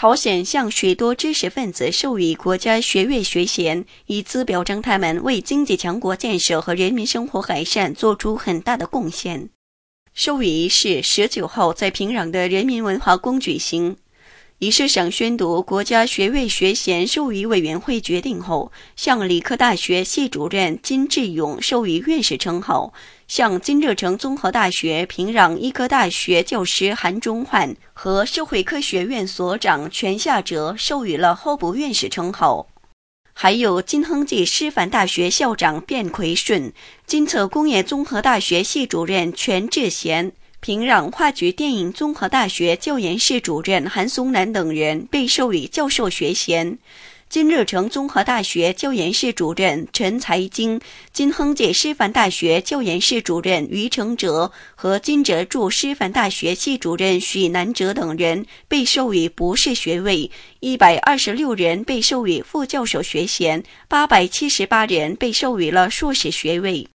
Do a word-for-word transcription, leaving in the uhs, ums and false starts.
朝鲜向许多知识分子授予国家学位学衔，以此表彰他们为经济强国建设和人民生活改善做出很大的贡献。授予仪式十九号在平壤的人民文化宫举行。仪式上宣读国家学位学衔授予委员会决定后，向理科大学系主任金志勇授予院士称号，向金日成综合大学、平壤医科大学教师韩中焕和社会科学院所长全夏哲授予了候补院士称号。还有金亨济师范大学校长卞奎顺、金策工业综合大学系主任全智贤、平壤话剧电影综合大学教研室主任韩松南等人被授予教授学衔。金日成综合大学教研室主任陈才京、金亨济师范大学教研室主任于承哲和金哲柱师范大学系主任许南哲等人被授予博士学位，一百二十六人被授予副教授学衔，八百七十八人被授予了硕士学位。